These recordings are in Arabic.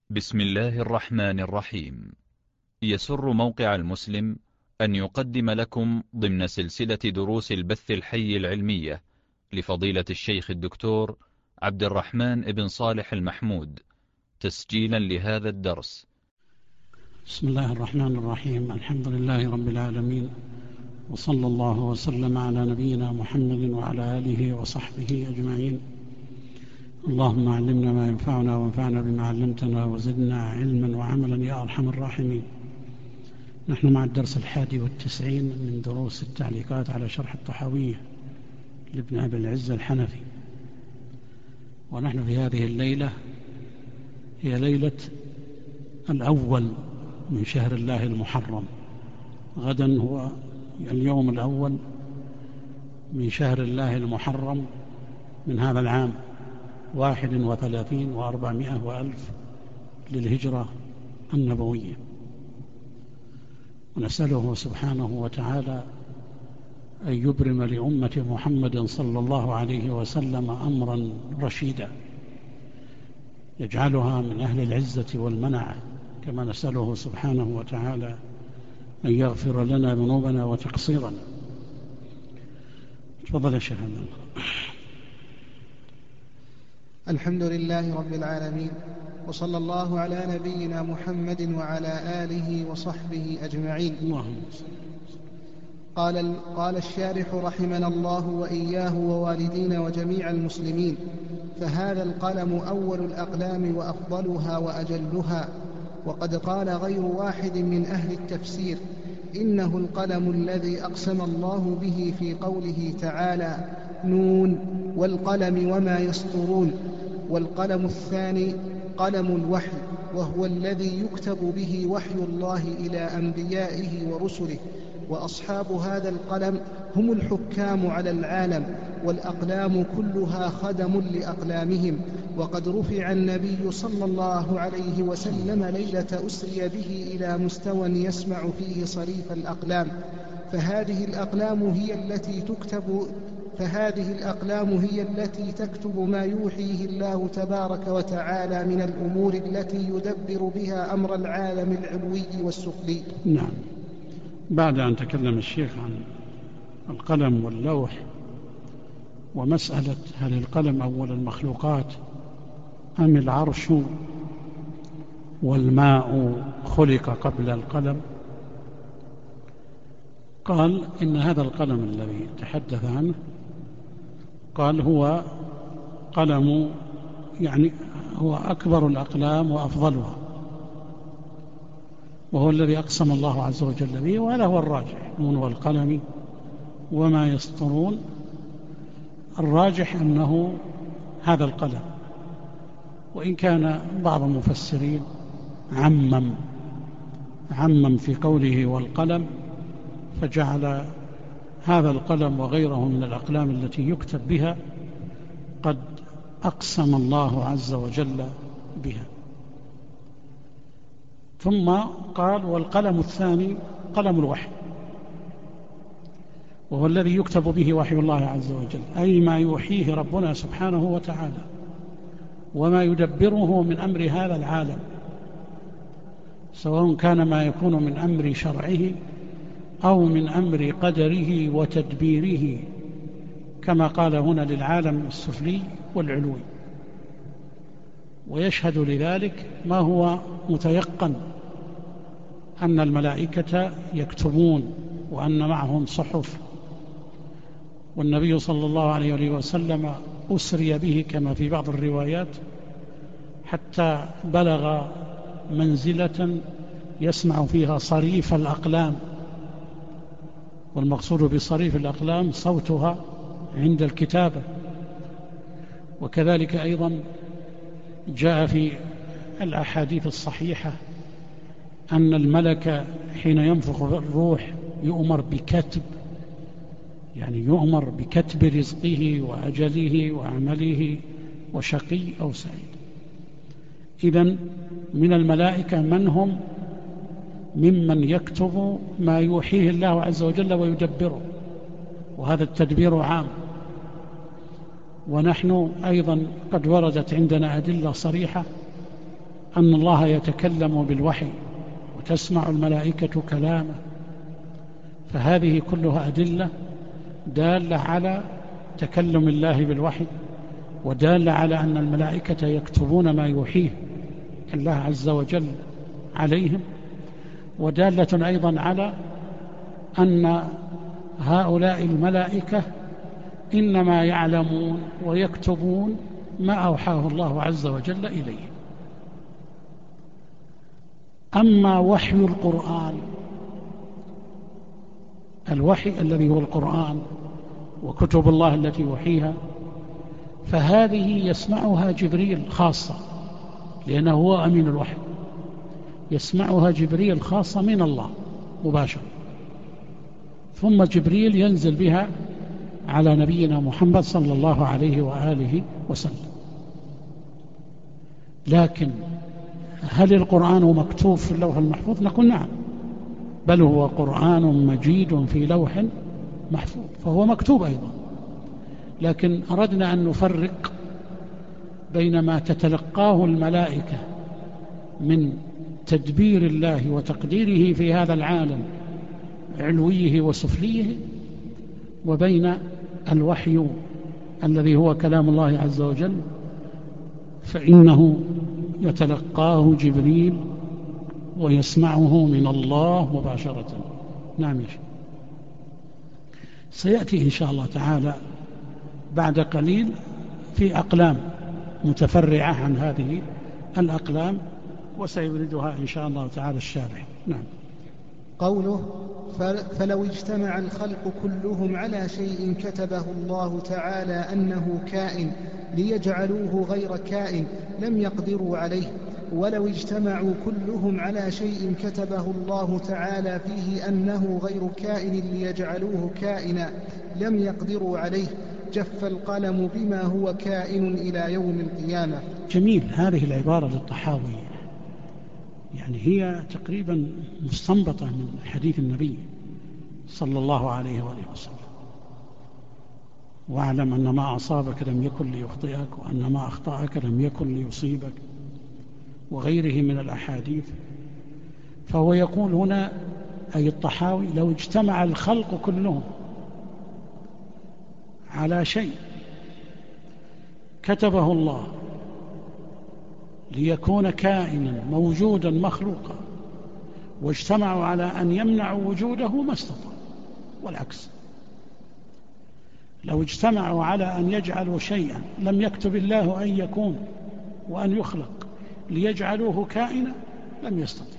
بسم الله الرحمن الرحيم. يسر موقع المسلم أن يقدم لكم ضمن سلسلة دروس البث الحي العلمية لفضيلة الشيخ الدكتور عبد الرحمن بن صالح المحمود، تسجيلا لهذا الدرس. بسم الله الرحمن الرحيم. الحمد لله رب العالمين، وصلى الله وسلم على نبينا محمد وعلى آله وصحبه أجمعين. اللهم علمنا ما ينفعنا وانفعنا بما علمتنا وزدنا علما وعملا يا أرحم الراحمين. نحن مع الدرس 91 من دروس التعليقات على شرح الطحاوية لابن أبي العز الحنفي، ونحن في هذه الليلة هي ليلة الأول من شهر الله المحرم. غدا هو اليوم الأول من شهر الله المحرم من هذا العام 31 و400 وألف للهجرة النبوية، ونسأله سبحانه وتعالى أن يبرم لأمة محمد صلى الله عليه وسلم أمرا رشيدا يجعلها من أهل العزة والمنعة، كما نسأله سبحانه وتعالى أن يغفر لنا ذنوبنا وتقصيرنا. تفضل يا شيخ. الحمد لله رب العالمين، وصلى الله على نبينا محمد وعلى آله وصحبه أجمعين. اللهم قال الشارح رحمنا الله وإياه ووالدينا وجميع المسلمين: فهذا القلم أول الأقلام وأفضلها وأجلها. وقد قال غير واحد من أهل التفسير: إنه القلم الذي أقسم الله به في قوله تعالى: نون والقلم وما يسطرون. والقلم الثاني قلم الوحي، وهو الذي يكتب به وحي الله إلى أنبيائه ورسله، وأصحاب هذا القلم هم الحكام على العالم، والأقلام كلها خدم لأقلامهم. وقد رفع النبي صلى الله عليه وسلم ليلة أسري به إلى مستوى يسمع فيه صريف الأقلام، فهذه الأقلام هي التي تكتب ما يوحيه الله تبارك وتعالى من الأمور التي يدبر بها أمر العالم العلوي والسفلي. نعم. بعد أن تكلم الشيخ عن القلم واللوح ومسألة هل القلم أول المخلوقات أم العرش والماء خلق قبل القلم، قال إن هذا القلم الذي تحدث عنه قال هو قلم، يعني هو أكبر الأقلام وأفضلها، وهو الذي أقسم الله عز وجل به، وهذا هو الراجح. نون والقلم وما يسطرون، الراجح أنه هذا القلم، وإن كان بعض المفسرين عمم في قوله والقلم، فجعل هذا القلم وغيره من الأقلام التي يكتب بها قد أقسم الله عز وجل بها. ثم قال: والقلم الثاني قلم الوحي، وهو الذي يكتب به وحي الله عز وجل، أي ما يوحيه ربنا سبحانه وتعالى وما يدبره من أمر هذا العالم، سواء كان ما يكون من أمر شرعه أو من أمر قدره وتدبيره، كما قال هنا للعالم السفلي والعلوي. ويشهد لذلك ما هو متيقن، أن الملائكة يكتبون وأن معهم صحف، والنبي صلى الله عليه وسلم أسري به كما في بعض الروايات حتى بلغ منزلة يسمع فيها صريف الأقلام، والمقصود بصريف الأقلام صوتها عند الكتابة. وكذلك أيضا جاء في الأحاديث الصحيحة أن الملك حين ينفخ الروح يؤمر بكتب، يعني يؤمر بكتب رزقه وأجله وعمله وشقي أو سعيد. إذن من الملائكة من هم ممن يكتب ما يوحيه الله عز وجل ويدبره، وهذا التدبير عام. ونحن أيضا قد وردت عندنا أدلة صريحة أن الله يتكلم بالوحي وتسمع الملائكة كلامه، فهذه كلها أدلة دالة على تكلم الله بالوحي، ودالة على أن الملائكة يكتبون ما يوحيه الله عز وجل عليهم، ودالة أيضا على أن هؤلاء الملائكة إنما يعلمون ويكتبون ما أوحاه الله عز وجل إليه. أما وحي القرآن، الوحي الذي هو القرآن وكتب الله التي يوحيها، فهذه يسمعها جبريل خاصة، لأنه هو أمين الوحي، يسمعها جبريل خاصة من الله مباشرة، ثم جبريل ينزل بها على نبينا محمد صلى الله عليه وآله وسلم. لكن هل القرآن مكتوب في اللوح المحفوظ؟ نقول نعم، بل هو قرآن مجيد في لوح محفوظ، فهو مكتوب أيضا. لكن أردنا أن نفرق بين ما تتلقاه الملائكة من تدبير الله وتقديره في هذا العالم علويه وسفليه، وبين الوحي الذي هو كلام الله عز وجل، فإنه يتلقاه جبريل ويسمعه من الله مباشرة. نعم، سيأتي إن شاء الله تعالى بعد قليل في أقلام متفرعة عن هذه الأقلام، وسيوردها إن شاء الله تعالى الشارح. نعم. قوله فلو اجتمع الخلق كلهم على شيء كتبه الله تعالى أنه كائن ليجعلوه غير كائن لم يقدروا عليه، ولو اجتمعوا كلهم على شيء كتبه الله تعالى فيه أنه غير كائن ليجعلوه كائنا لم يقدروا عليه، جف القلم بما هو كائن إلى يوم القيامة. جميل، هذه العبارة للطحاوي، يعني هي تقريبا مستنبطة من حديث النبي صلى الله عليه وآله وسلم: واعلم أن ما أصابك لم يكن ليخطئك، وأن ما أخطأك لم يكن ليصيبك، وغيره من الأحاديث. فهو يقول هنا، أي الطحاوي، لو اجتمع الخلق كلهم على شيء كتبه الله ليكون كائنا موجودا مخلوقا، واجتمعوا على أن يمنعوا وجوده ما استطاعوا، والعكس. لو اجتمعوا على أن يجعلوا شيئا لم يكتب الله أن يكون وأن يخلق ليجعلوه كائنا لم يستطيع.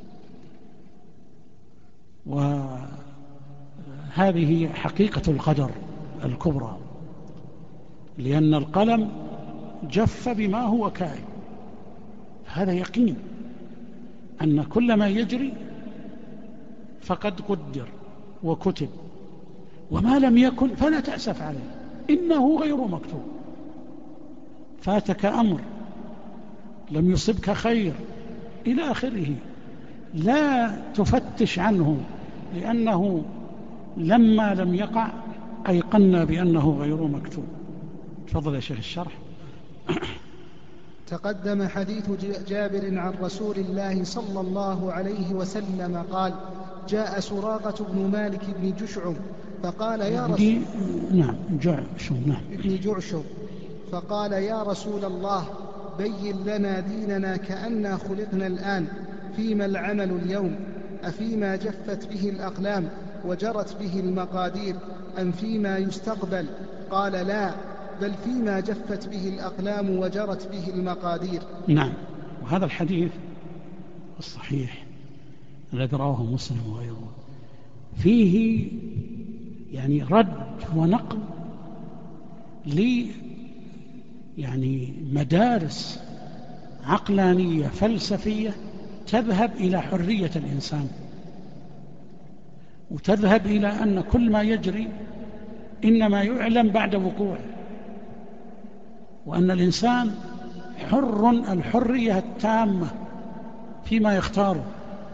وهذه حقيقة القدر الكبرى، لأن القلم جف بما هو كائن. هذا يقين أن كل ما يجري فقد قدر وكتب، وما لم يكن فلا تأسف عليه، إنه غير مكتوب. فاتك أمر، لم يصبك خير، إلى آخره، لا تفتش عنه، لأنه لما لم يقع أيقنا بأنه غير مكتوب. تفضل يا شيخ الشرح. تقدم حديث جابر عن رسول الله صلى الله عليه وسلم قال: جاء سراقة بن مالك بن جشعم فقال يا رسول فقال: يا رسول الله، بين لنا ديننا كأننا خلقنا الآن، فيما العمل اليوم؟ أفيما جفت به الأقلام وجرت به المقادير، أم فيما يستقبل؟ قال: لا، بل فيما جفت به الأقلام وجرت به المقادير. نعم. وهذا الحديث الصحيح الذي رواه مسلم وغيره فيه يعني رد ونقل يعني مدارس عقلانية فلسفية تذهب إلى حرية الإنسان، وتذهب إلى أن كل ما يجري إنما يعلم بعد وقوعه، وأن الإنسان حر الحرية التامة فيما يختاره.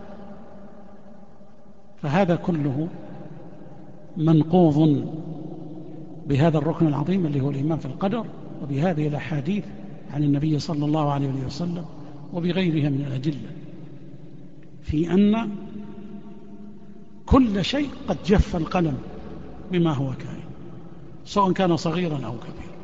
فهذا كله منقوض بهذا الركن العظيم اللي هو الإيمان في القدر، وبهذه الأحاديث عن النبي صلى الله عليه وسلم، وبغيرها من الأدلة في أن كل شيء قد جف القلم بما هو كائن، سواء كان صغيرا أو كبيرا.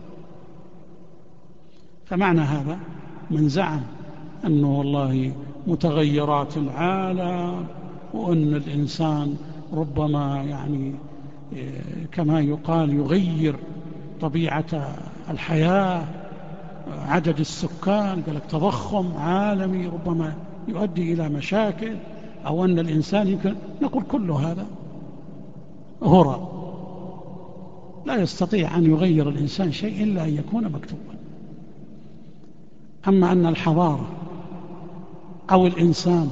فمعنى هذا من زعم أنه والله متغيرات العالم، وأن الإنسان ربما يعني كما يقال يغير طبيعة الحياة، عدد السكان، قال لك تضخم عالمي ربما يؤدي إلى مشاكل، أو أن الإنسان يمكن، نقول كل هذا هراء، لا يستطيع أن يغير الإنسان شيء إلا أن يكون مكتوبا. أما أن الحضارة أو الإنسان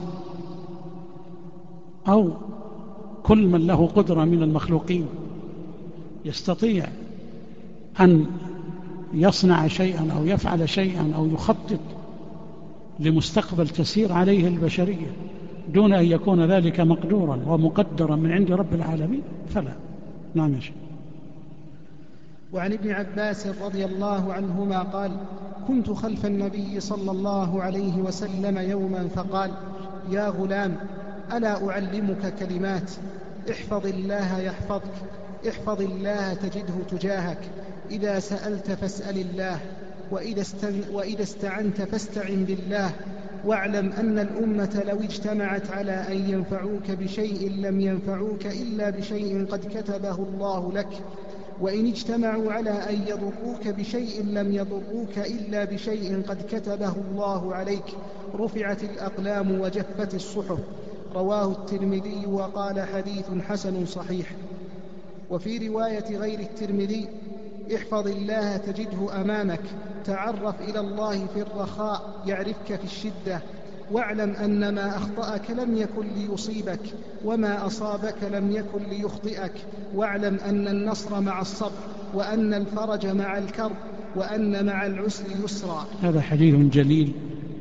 أو كل من له قدرة من المخلوقين يستطيع أن يصنع شيئا أو يفعل شيئا أو يخطط لمستقبل تسير عليه البشرية دون أن يكون ذلك مقدورا ومقدرا من عند رب العالمين فلا. نعم يا شيخ. وعن ابن عباس رضي الله عنهما قال: كنت خلف النبي صلى الله عليه وسلم يوما فقال: يا غلام، ألا أعلمك كلمات؟ احفظ الله يحفظك، احفظ الله تجده تجاهك، إذا سألت فاسأل الله، وإذا استعنت فاستعن بالله، واعلم أن الأمة لو اجتمعت على أن ينفعوك بشيء لم ينفعوك إلا بشيء قد كتبه الله لك، وإن اجتمعوا على أن يضروك بشيء لم يضروك إلا بشيء قد كتبه الله عليك، رفعت الأقلام وجفت الصحف. رواه الترمذي وقال: حديث حسن صحيح. وفي رواية غير الترمذي: احفظ الله تجده أمامك، تعرف إلى الله في الرخاء يعرفك في الشدة، واعلم أن ما أخطأك لم يكن ليصيبك، وما أصابك لم يكن ليخطئك، واعلم أن النصر مع الصبر، وأن الفرج مع الكرب، وأن مع العسر يسرا. هذا حديث جليل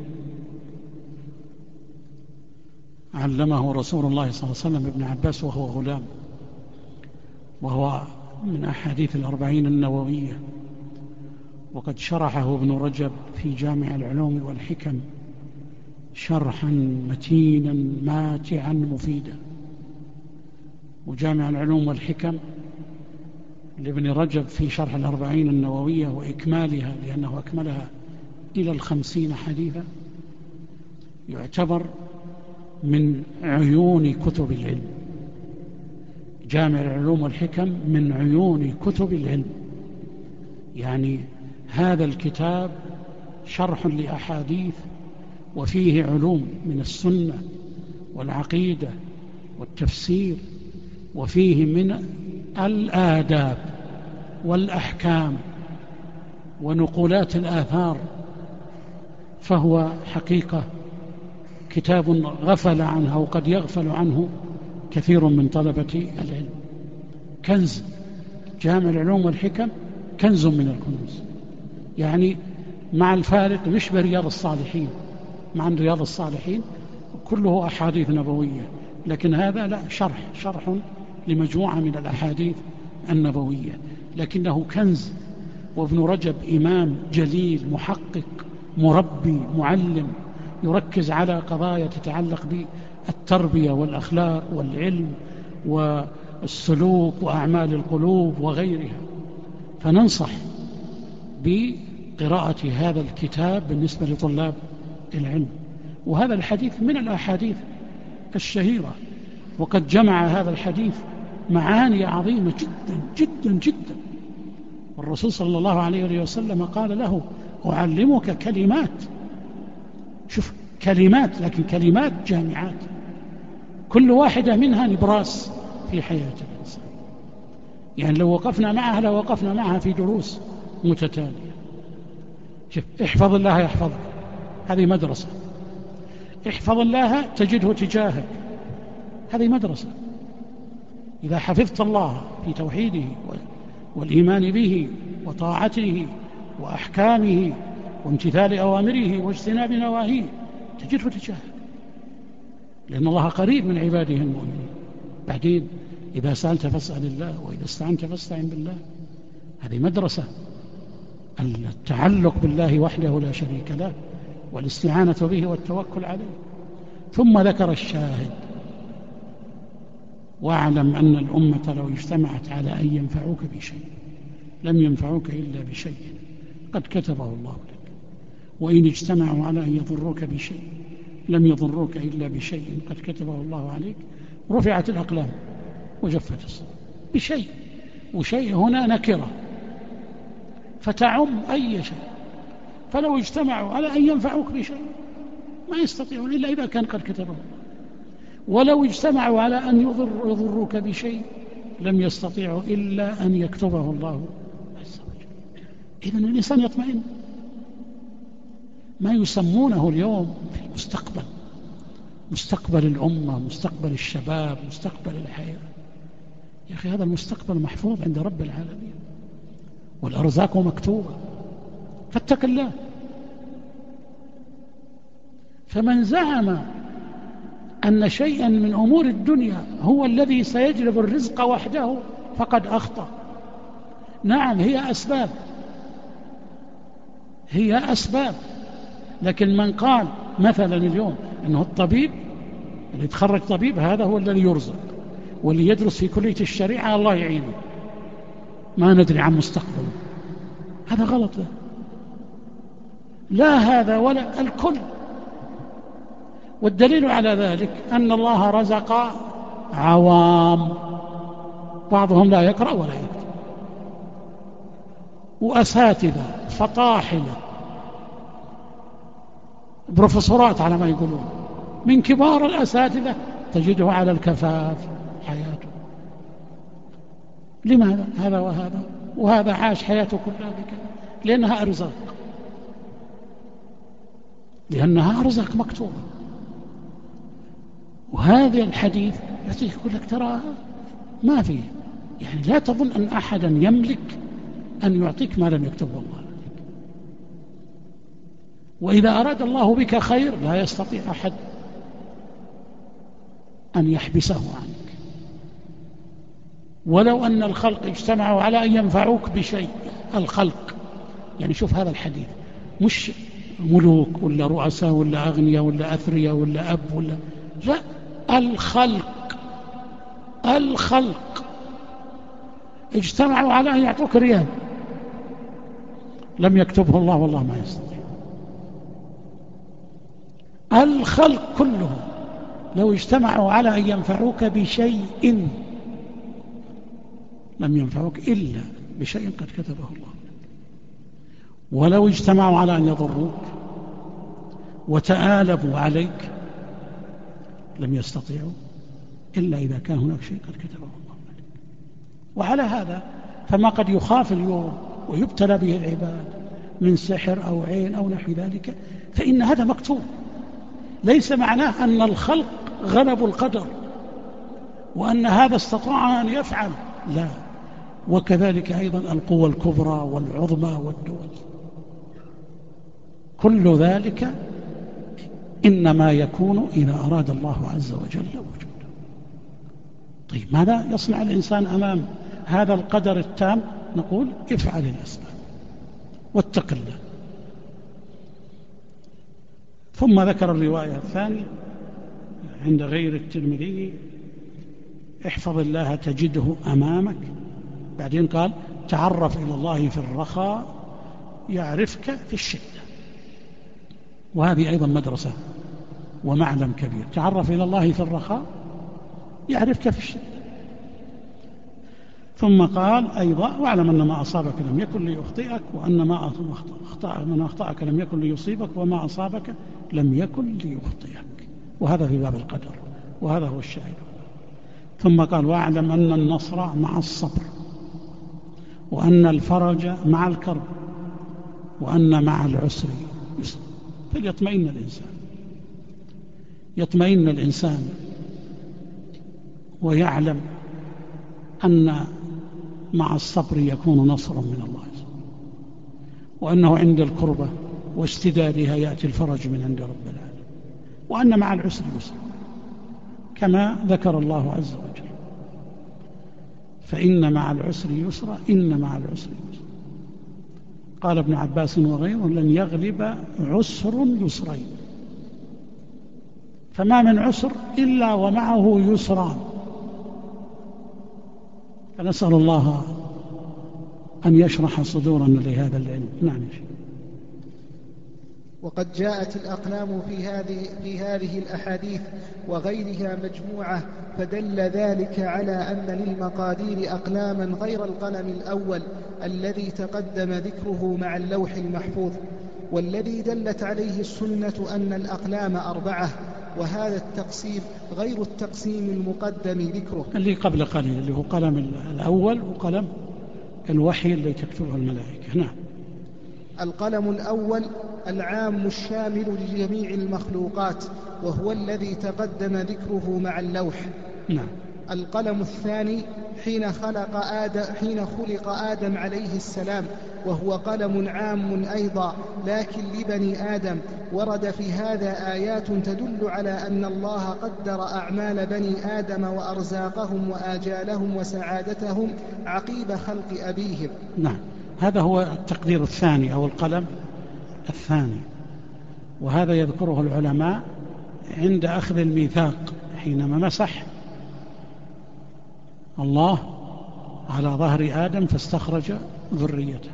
علمه رسول الله صلى الله عليه وسلم ابن عباس وهو غلام، وهو من أحاديث الأربعين النووية، وقد شرحه ابن رجب في جامع العلوم والحكم شرحا متينا ماتعا مفيدا. وجامع العلوم والحكم لابن رجب في شرح الأربعين النووية وإكمالها، لأنه أكملها إلى 50 حديثا، يعتبر من عيون كتب العلم. جامع العلوم والحكم من عيون كتب العلم، يعني هذا الكتاب شرح لأحاديث وفيه علوم من السنة والعقيدة والتفسير، وفيه من الآداب والأحكام ونقولات الآثار، فهو حقيقة كتاب غفل عنه أو قد يغفل عنه كثير من طلبة العلم. كنز. جامع العلوم والحكم كنز من الكنوز، يعني مع الفارق يشبه رياض الصالحين. مع رياض الصالحين كله أحاديث نبوية، لكن هذا لا، شرح لمجموعة من الأحاديث النبوية، لكنه كنز. وابن رجب إمام جليل محقق مربي معلم، يركز على قضايا تتعلق بالتربية والأخلاق والعلم والسلوك وأعمال القلوب وغيرها. فننصح بقراءة هذا الكتاب بالنسبة لطلاب العلم. وهذا الحديث من الأحاديث الشهيرة، وقد جمع هذا الحديث معاني عظيمة جدا جدا جدا. والرسول صلى الله عليه وسلم قال له: أعلمك كلمات. شوف، كلمات، لكن كلمات جامعات، كل واحدة منها نبراس في حياة الإنسان. يعني لو وقفنا معها لوقفنا معها في دروس متتالية. شوف، احفظ الله يحفظك، هذه مدرسة. احفظ الله تجده تجاهك، هذه مدرسة. إذا حفظت الله في توحيده والإيمان به وطاعته وأحكامه وامتثال أوامره واجتناب نواهيه تجده تجاهك، لأن الله قريب من عباده المؤمنين. بعدين إذا سألت فاسأل الله، وإذا استعنت فاستعن بالله. هذه مدرسة. التعلق بالله وحده لا شريك له والاستعانة به والتوكل عليه. ثم ذكر الشاهد: واعلم أن الأمة لو اجتمعت على أن ينفعوك بشيء لم ينفعوك إلا بشيء قد كتبه الله لك، وإن اجتمعوا على أن يضروك بشيء لم يضروك إلا بشيء قد كتبه الله عليك. رفعت الأقلام وجفت الصحف بشيء، وشيء هنا نكرة فتعم أي شيء. فلو اجتمعوا على أن ينفعوك بشيء ما يستطيعون إلا إذا كان قد كتبه الله، ولو اجتمعوا على أن يضروك بشيء لم يستطيعوا إلا أن يكتبه الله عز وجل. إذن الإنسان يطمئن. ما يسمونه اليوم في المستقبل، مستقبل الأمة، مستقبل الشباب، مستقبل الحياة، يا أخي هذا المستقبل محفوظ عند رب العالمين، والأرزاق مكتوبة، فاتق الله. فمن زعم أن شيئا من أمور الدنيا هو الذي سيجلب الرزق وحده فقد أخطأ. نعم هي أسباب، لكن من قال مثلا اليوم أنه الطبيب اللي يتخرج طبيب هذا هو الذي يرزق، واللي يدرس في كلية الشريعة الله يعينه ما ندري عن مستقبله، هذا غلط. لا هذا ولا الكل. والدليل على ذلك أن الله رزق عوام بعضهم لا يقرأ ولا يكتب، وأساتذة فطاحلة بروفيسورات على ما يقولون، من كبار الأساتذة تجده على الكفاف حياته. لماذا؟ هذا وهذا عاش حياته كلها بكذا، لأنها أرزاق مكتوبة. وهذا الحديث يقول لك ترى ما فيه، يعني لا تظن أن أحدا يملك أن يعطيك ما لم يكتبه الله لك. وإذا أراد الله بك خير لا يستطيع أحد أن يحبسه عنك. ولو أن الخلق اجتمعوا على أن ينفعوك بشيء، الخلق يعني شوف هذا الحديث، مش ملوك ولا رؤساء ولا أغنياء ولا أثرياء ولا أب ولا لا، الخلق اجتمعوا على أن يعطوك ريال لم يكتبه الله والله ما يستطيع. الخلق كلهم لو اجتمعوا على أن ينفعوك بشيء لم ينفعوك إلا بشيء قد كتبه الله. ولو اجتمعوا على أن يضروك وتآلبوا عليك لم يستطيعوا إلا إذا كان هناك شيء قد كتبه الله عليك. وعلى هذا فما قد يخاف اليوم ويبتلى به العباد من سحر أو عين أو نحو ذلك فإن هذا مكتوب، ليس معناه أن الخلق غلبوا القدر وأن هذا استطاع أن يفعل، لا. وكذلك أيضا القوى الكبرى والعظمى والدول، كل ذلك إنما يكون إذا أراد الله عز وجل وجوده. طيب ماذا يصنع الإنسان أمام هذا القدر التام؟ نقول افعل الأسباب واتق الله. ثم ذكر الرواية الثانية عند غير الترمذي: احفظ الله تجده أمامك. بعدين قال: تعرف إلى الله في الرخاء يعرفك في الشدة. وهذه أيضا مدرسة ومعلم كبير. تعرف إلى الله في الرخاء يعرفك في الشدة. ثم قال أيضا: واعلم أن ما أصابك لم يكن ليخطئك، وأن من أخطأك لم يكن ليصيبك، وما أصابك لم يكن ليخطئك. وهذا في باب القدر، وهذا هو الشاهد. ثم قال: واعلم أن النصر مع الصبر، وأن الفرج مع الكرب، وأن مع العسر يسر. فليطمئن الإنسان ويعلم أن مع الصبر يكون نصر من الله، وأنه عند الكربة واشتدادها يأتي الفرج من عند رب العالمين، وأن مع العسر يسر كما ذكر الله عز وجل: فإن مع العسر يسرا، إن مع العسر يسرا. قال ابن عباس وغيره لن يغلب عسر يسرين، فما من عسر إلا ومعه يسران. فنسأل الله أن يشرح صدورنا لهذا العلم. نعم. وقد جاءت الأقلام في هذه الأحاديث وغيرها مجموعة، فدل ذلك على أن للمقادير أقلاما غير القلم الأول الذي تقدم ذكره مع اللوح المحفوظ، والذي دلت عليه السنة أن الأقلام 4، وهذا التقسيم غير التقسيم المقدم ذكره اللي قبل قليل، اللي هو قلم الأول وقلم الوحي اللي تكتبه الملائكة. نعم. القلم الأول العام الشامل لجميع المخلوقات، وهو الذي تقدم ذكره مع اللوح. نعم. القلم الثاني حين خلق آدم عليه السلام، وهو قلم عام أيضا لكن لبني آدم، ورد في هذا آيات تدل على أن الله قدر أعمال بني آدم وأرزاقهم وآجالهم وسعادتهم عقيب خلق أبيهم. نعم. هذا هو التقدير الثاني أو القلم الثاني، وهذا يذكره العلماء عند أخذ الميثاق، حينما مسح الله على ظهر آدم فاستخرج ذريته،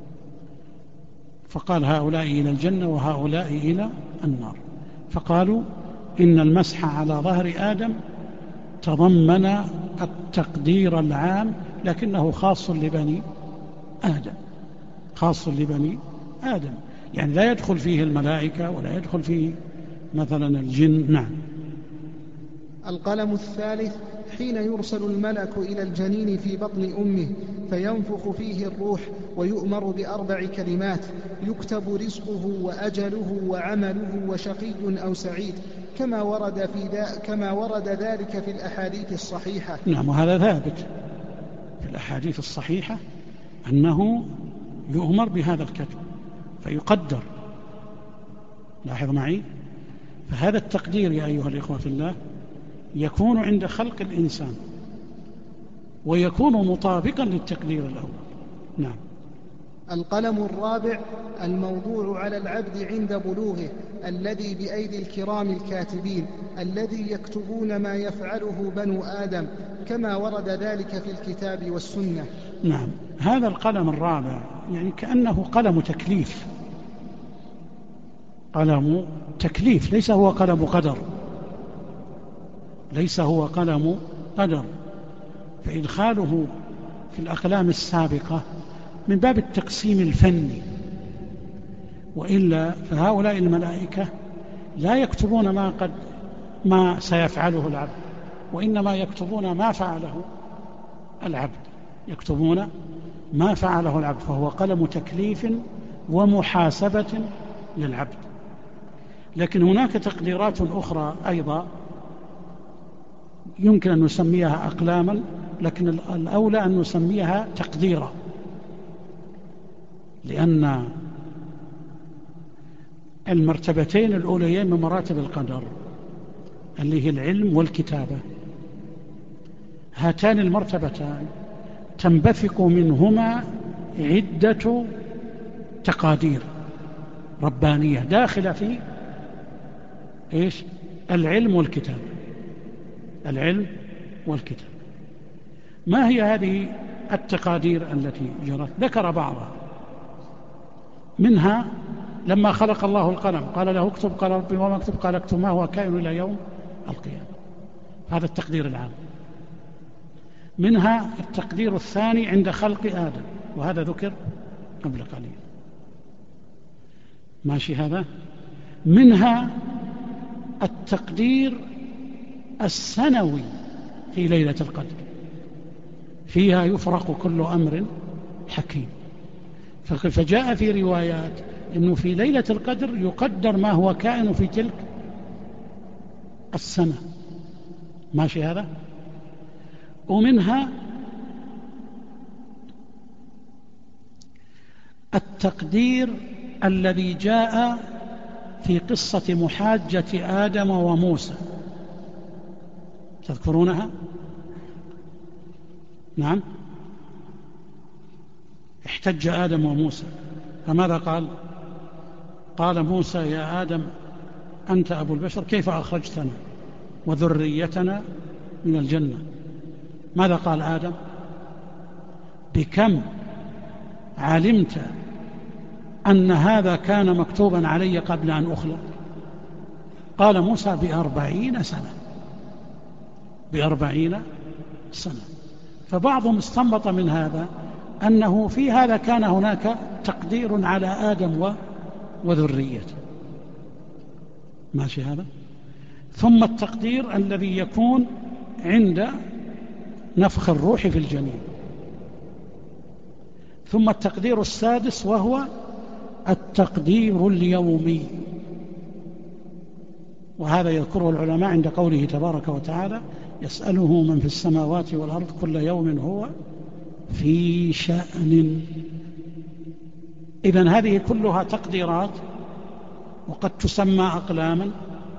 فقال هؤلاء إلى الجنة وهؤلاء إلى النار، فقالوا إن المسح على ظهر آدم تضمن التقدير العام، لكنه خاص لبني آدم، خاص لبني آدم، يعني لا يدخل فيه الملائكة ولا يدخل فيه مثلا الجن. نعم. القلم الثالث حين يرسل الملك إلى الجنين في بطن أمه فينفخ فيه الروح ويؤمر ب4 كلمات يكتب رزقه وأجله وعمله وشقي أو سعيد، كما ورد ذلك في الأحاديث الصحيحة. نعم. وهذا ثابت في الأحاديث الصحيحة أنه يؤمر بهذا الكتب فيقدر. لاحظ معي، فهذا التقدير يا أيها الإخوة في الله يكون عند خلق الإنسان ويكون مطابقا للتقدير الأول. نعم. القلم الرابع الموضوع على العبد عند بلوغه، الذي بأيدي الكرام الكاتبين، الذي يكتبون ما يفعله بنو آدم، كما ورد ذلك في الكتاب والسنة. نعم. هذا القلم الرابع يعني كأنه قلم تكليف، قلم تكليف، ليس هو قلم قدر، ليس هو قلم قدر، فإدخاله في الأقلام السابقة من باب التقسيم الفني، وإلا فهؤلاء الملائكة لا يكتبون ما سيفعله العبد، وإنما يكتبون ما فعله العبد، يكتبون ما فعله العبد، فهو قلم تكليف ومحاسبة للعبد. لكن هناك تقديرات أخرى أيضا يمكن أن نسميها أقلاما، لكن الأولى أن نسميها تقديرا، لأن المرتبتين الأوليين من مراتب القدر اللي هي العلم والكتابة، هاتان المرتبتان تنبثق منهما عدة تقادير ربانية داخلة في إيش؟ العلم والكتابة. العلم والكتابة. ما هي هذه التقادير التي جرت؟ ذكر بعضها، منها لما خلق الله القلم قال له اكتب، قال ربي وما اكتب، قال اكتب ما هو كائن إلى يوم القيامة، هذا التقدير العام. منها التقدير الثاني عند خلق آدم، وهذا ذكر قبل قليل، ماشي هذا. منها التقدير السنوي في ليلة القدر، فيها يفرق كل أمر حكيم، فجاء في روايات أنه في ليلة القدر يقدر ما هو كائن في تلك السنة، ماشي هذا. ومنها التقدير الذي جاء في قصة محاجة آدم وموسى، تذكرونها؟ نعم. احتج آدم وموسى فماذا قال؟ قال موسى يا آدم أنت أبو البشر كيف أخرجتنا وذريتنا من الجنة؟ ماذا قال آدم؟ بكم علمت أن هذا كان مكتوبا علي قبل أن أخلق؟ قال موسى ب40 سنة. ب40 سنة. فبعضهم استنبط من هذا أنه في هذا كان هناك تقدير على آدم وذريته. ماشي هذا؟ ثم التقدير الذي يكون عند نفخ الروح في الجنين. ثم التقدير السادس وهو التقدير اليومي، وهذا يذكره العلماء عند قوله تبارك وتعالى يسأله من في السماوات والأرض كل يوم هو في شأن. إذن هذه كلها تقديرات، وقد تسمى أقلاما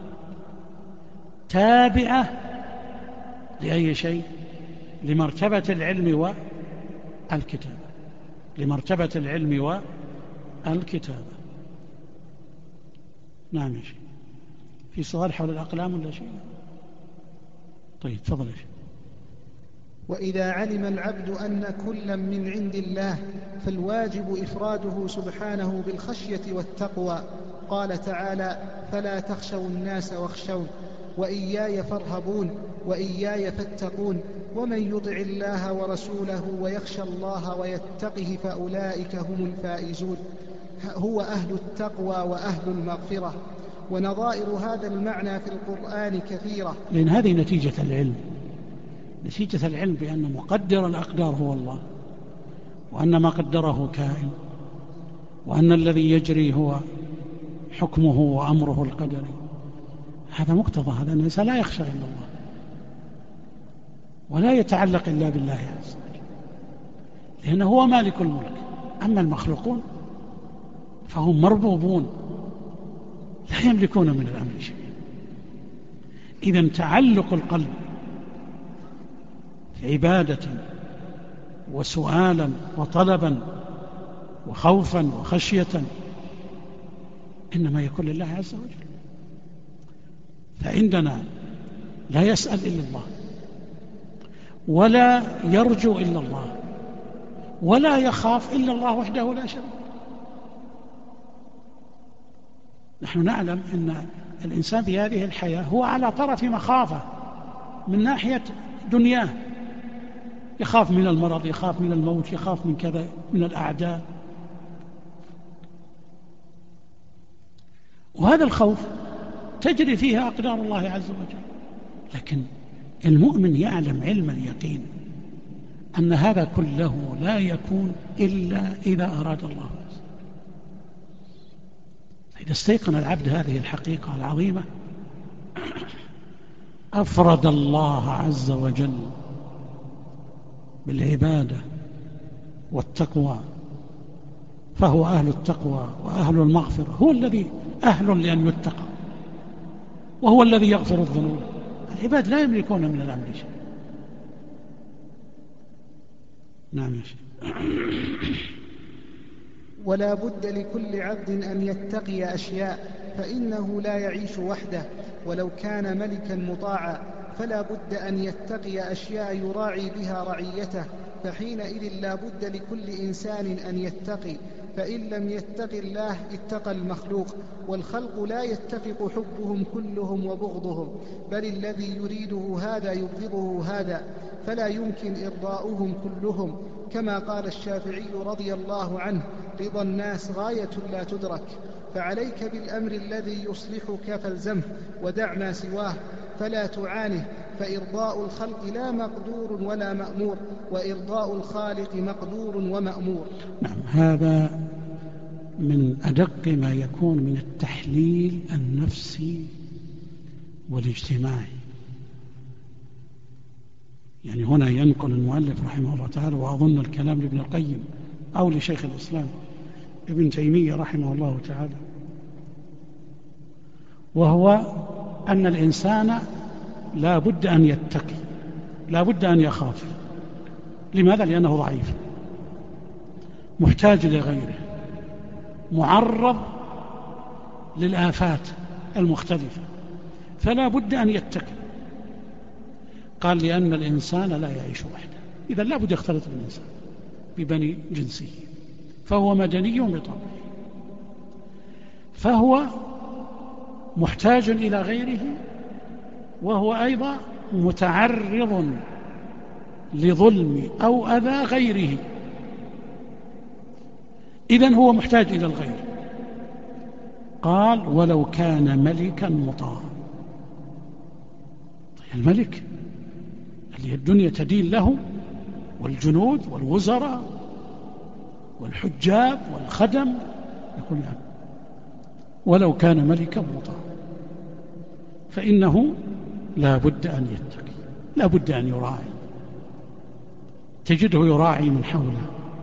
تابعة لأي شيء؟ لمرتبة العلم والكتابة. لمرتبة العلم والكتابة. نعم يا شيخ. في سؤال حول الأقلام ولا شيء؟ طيب تفضل يا شيخ. وإذا علم العبد أن كلا من عند الله فالواجب إفراده سبحانه بالخشية والتقوى. قال تعالى فلا تخشوا الناس واخشون وإياي فارهبون وإياي فاتقون ومن يطع الله ورسوله ويخشى الله ويتقه فأولئك هم الفائزون. هو أهل التقوى وأهل المغفرة. ونظائر هذا المعنى في القرآن كثيرة، لأن هذه نتيجة العلم. نتيجة العلم بأن مقدر الأقدار هو الله، وأن ما قدره كائن، وأن الذي يجري هو حكمه وأمره القدري. هذا مقتضى هذا أن الإنسان لا يخشى إلا الله ولا يتعلق إلا بالله عز وجل، لأنه هو مالك الملك. أما المخلوقون فهم مربوبون لا يملكون من الأمر شيء. إذن تعلق القلب عبادة وسؤالا وطلبا وخوفا وخشية إنما يكون لله عز وجل. فعندنا لا يسأل إلا الله، ولا يرجو إلا الله، ولا يخاف إلا الله وحده لا شريك. نحن نعلم أن الإنسان في هذه الحياة هو على طرف مخافة من ناحية دنياه، يخاف من المرض، يخاف من الموت، يخاف من كذا، من الأعداء. وهذا الخوف تجري فيها أقدار الله عز وجل. لكن المؤمن يعلم علم اليقين أن هذا كله لا يكون إلا إذا أراد الله. إذا استيقن العبد هذه الحقيقة العظيمة أفرد الله عز وجل بالعبادة والتقوى، فهو أهل التقوى وأهل المغفرة. هو الذي أهل لأن يتقى، وهو الذي يغفر الذنوب. العباد لا يملكون من الأمر شيء. نعم يا شيخ. ولا بد لكل عبد أن يتقي أشياء، فإنه لا يعيش وحده، ولو كان ملكا مطاعا فلا بد أن يتقي أشياء يراعي بها رعيته، فحينئذ لا بد لكل إنسان أن يتقي، فإن لم يتق الله اتقى المخلوق. والخلق لا يتفق حبهم كلهم وبغضهم، بل الذي يريده هذا يبغضه هذا، فلا يمكن إرضاؤهم كلهم. كما قال الشافعي رضي الله عنه رضا الناس غاية لا تدرك، فعليك بالأمر الذي يصلحك فالزمه، ودع ما سواه فلا تعانه، فإرضاء الخلق لا مقدور ولا مأمور، وإرضاء الخالق مقدور ومأمور. نعم، هذا من أدق ما يكون من التحليل النفسي والاجتماعي. يعني هنا ينقل المؤلف رحمه الله تعالى، وأظن الكلام لابن القيم أو لشيخ الإسلام ابن تيمية رحمه الله تعالى، وهو أن الإنسان لا بد أن يتقي، لا بد أن يخاف. لماذا؟ لأنه ضعيف محتاج لغيره، معرض للآفات المختلفة، فلا بد أن يتقي. قال لأن الإنسان لا يعيش وحده، إذا لا بد يختلط بالإنسان ببني جنسه، فهو مدني بطبعه، فهو محتاج إلى غيره، وهو أيضا متعرض لظلم أو أذى غيره، إذن هو محتاج إلى الغير. قال ولو كان ملكا مطاعا. الملك اللي الدنيا تدين له، والجنود والوزراء والحجاب والخدم، يقول لا، ولو كان ملكا مطاعا، فإنه لا بد أن يتقي، لا بد أن يراعي، تجده يراعي من حوله،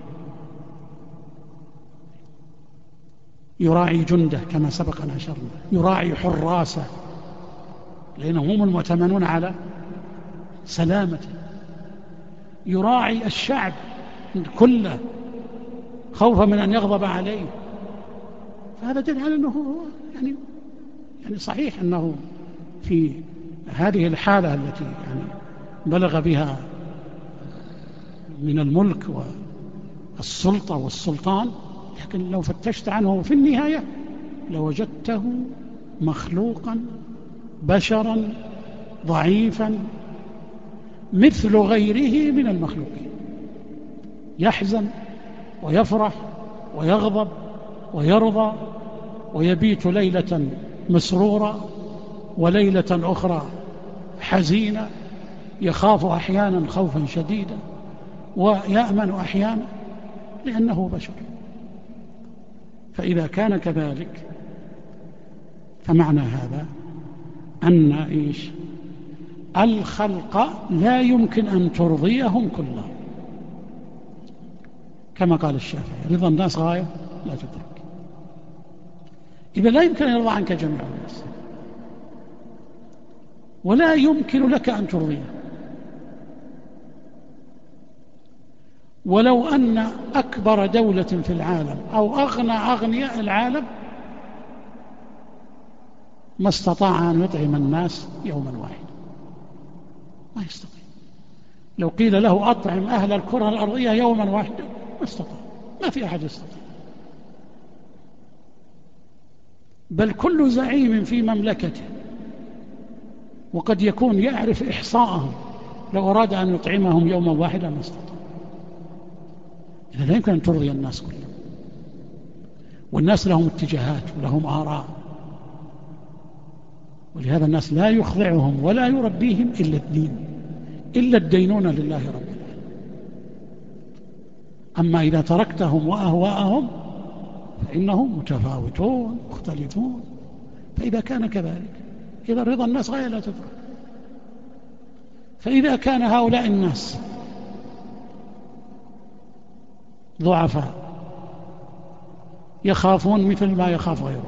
يراعي جنده كما سبق أن أشرنا، يراعي حراسه لأنهم هم المؤتمنون على سلامته، يراعي الشعب كله خوفا من أن يغضب عليه. فهذا دليل على أنه يعني صحيح أنه في هذه الحالة التي يعني بلغ بها من الملك والسلطة والسلطان، لكن لو فتشت عنه في النهاية لوجدته مخلوقا بشرا ضعيفا مثل غيره من المخلوقين، يحزن ويفرح ويغضب ويرضى، ويبيت ليلة مسرورا وليلة أخرى حزينة، يخاف أحيانا خوفا شديدا ويأمن أحيانا، لأنه بشر. فإذا كان كذلك فمعنى هذا أن الخلق لا يمكن أن ترضيهم كلهم، كما قال الشافعي رضا الناس غاية لا تدرك. إذا لا يمكن أن يرضى عنك جميع الناس، ولا يمكن لك أن ترضيه. ولو أن أكبر دولة في العالم أو أغنى أغنياء العالم ما استطاع أن يطعم الناس يوما واحدا، ما يستطيع. لو قيل له أطعم أهل الكرة الأرضية يوما واحدا ما استطاع، ما في أحد يستطيع. بل كل زعيم في مملكته وقد يكون يعرف إحصاءهم لو أراد أن يطعمهم يوما واحدا ما استطاع. إذا لا يمكن أن ترضي الناس كلهم، والناس لهم اتجاهات ولهم آراء، ولهذا الناس لا يخضعهم ولا يربيهم إلا الدين، إلا الدينون لله رب العالمين. أما إذا تركتهم وأهواءهم فإنهم متفاوتون مختلفون. فإذا كان كذلك إذا رضا الناس غاية لا تدرك. فإذا كان هؤلاء الناس ضعفاء يخافون مثل ما يخاف غيرهم،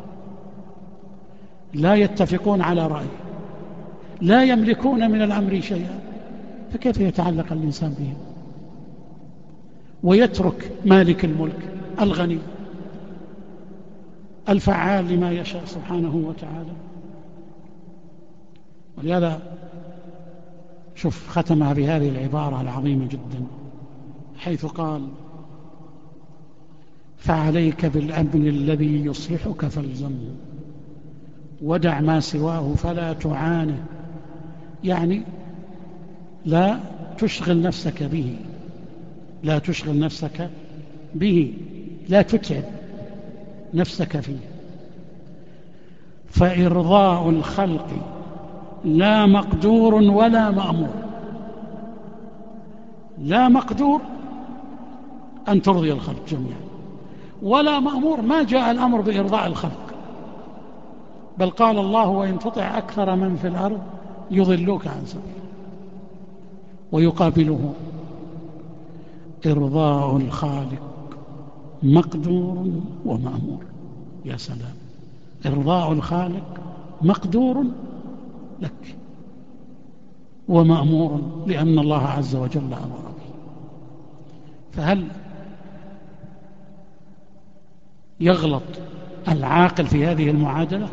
لا يتفقون على رأي، لا يملكون من الأمر شيئا، فكيف يتعلق الإنسان بهم ويترك مالك الملك الغني الفعال لما يشاء سبحانه وتعالى؟ ولهذا شوف ختمها بهذه العبارة العظيمة جدا، حيث قال فعليك بالأمن الذي يصلحك فالزمه ودع ما سواه فلا تعانه. يعني لا تشغل نفسك به، لا تشغل نفسك به، لا تتعب نفسك فيه. فإرضاء الخلق لا مقدور ولا مأمور. لا مقدور أن ترضي الخلق جميعا، ولا مأمور، ما جاء الأمر بإرضاء الخلق، بل قال الله وإن تطع أكثر من في الأرض يضلوك عن سبيل. ويقابله إرضاء الخالق مقدور ومأمور. يا سلام، إرضاء الخالق مقدور لك ومأمور لأن الله عز وجل أمر به. فهل يغلط العاقل في هذه المعادلة؟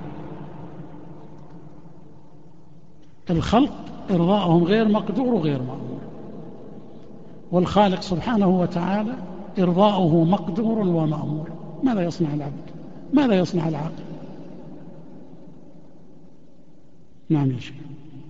الخلق إرضاءهم غير مقدور وغير مأمور، والخالق سبحانه وتعالى إرضاؤه مقدور ومأمور. ماذا يصنع العبد؟ ماذا يصنع العاقل؟ نعم يا شيخ.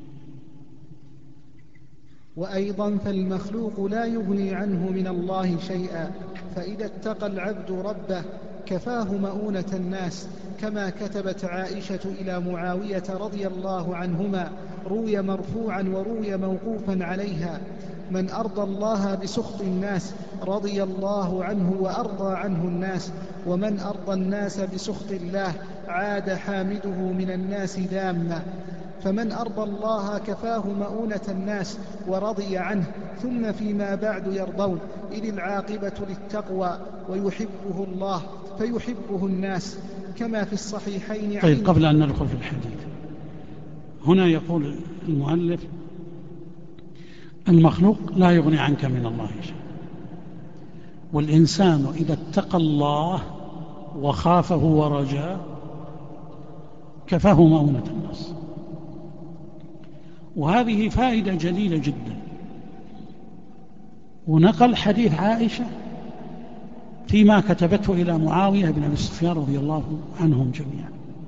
وأيضا فالمخلوق لا يغني عنه من الله شيئا، فإذا اتقى العبد ربه كفاه مؤونة الناس، كما كتبت عائشة إلى معاوية رضي الله عنهما، روي مرفوعا وروي موقوفا عليها: من أرضى الله بسخط الناس رضي الله عنه وأرضى عنه الناس، ومن أرضى الناس بسخط الله عاد حامده من الناس ذاما. فمن أرضى الله كفاه مؤونة الناس ورضي عنه، ثم فيما بعد يرضون، إذ العاقبة للتقوى ويحبه الله فيحبه الناس، كما في الصحيحين. طيب، قبل أن ندخل في الحديث، هنا يقول المؤلف: المخلوق لا يغني عنك من الله شيء، والإنسان إذا اتقى الله وخافه ورجاه كفاه مؤونة الناس. وهذه فائدة جليلة جدا. ونقل حديث عائشة فيما كتبته إلى معاوية بن أبي سفيان رضي الله عنهم جميعا.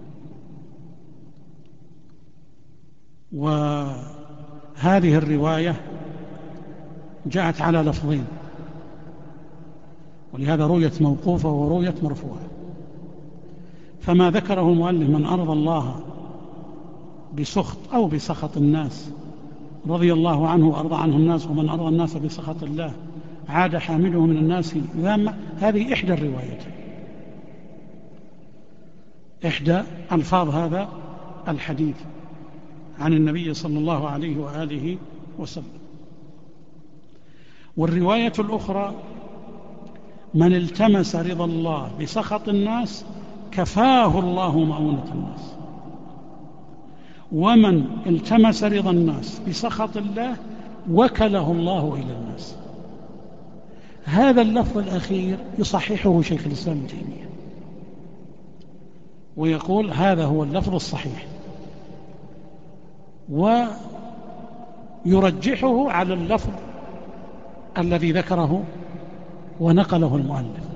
وهذه الرواية جاءت على لفظين، ولهذا رويت موقوفة ورويت مرفوعة. فما ذكره المؤلف: من أرضى الله بسخط أو بسخط الناس رضي الله عنه وأرضى عنه الناس، ومن أرضى الناس بسخط الله عاد حامله من الناس ذاما، هذه إحدى الروايتين، إحدى ألفاظ هذا الحديث عن النبي صلى الله عليه وآله وسلم. والرواية الأخرى: من التمس رضا الله بسخط الناس كفاه الله مؤونة الناس، ومن التمس رضا الناس بسخط الله وكله الله إلى الناس. هذا اللفظ الأخير يصححه شيخ الإسلام ابن تيمية، ويقول هذا هو اللفظ الصحيح، ويرجحه على اللفظ الذي ذكره ونقله المؤلف.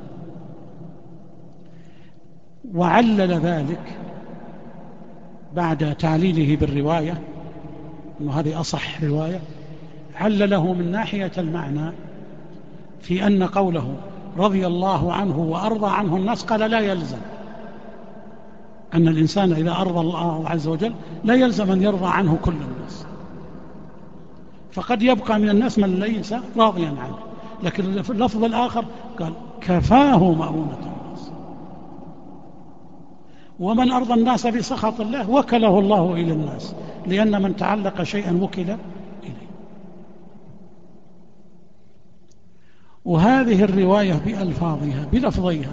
وعلل ذلك بعد تعليله بالرواية أنه هذه أصح رواية، علله من ناحية المعنى في أن قوله رضي الله عنه وأرضى عنه الناس، قال لا يلزم أن الإنسان إذا أرضى الله عز وجل لا يلزم أن يرضى عنه كل الناس، فقد يبقى من الناس من ليس راضيا عنه. لكن في اللفظ الآخر قال كفاه مؤونة الناس، ومن أرضى الناس بسخط الله وكله الله إلى الناس، لأن من تعلق شيئا وكل إليه. وهذه الرواية بألفاظها بلفظيها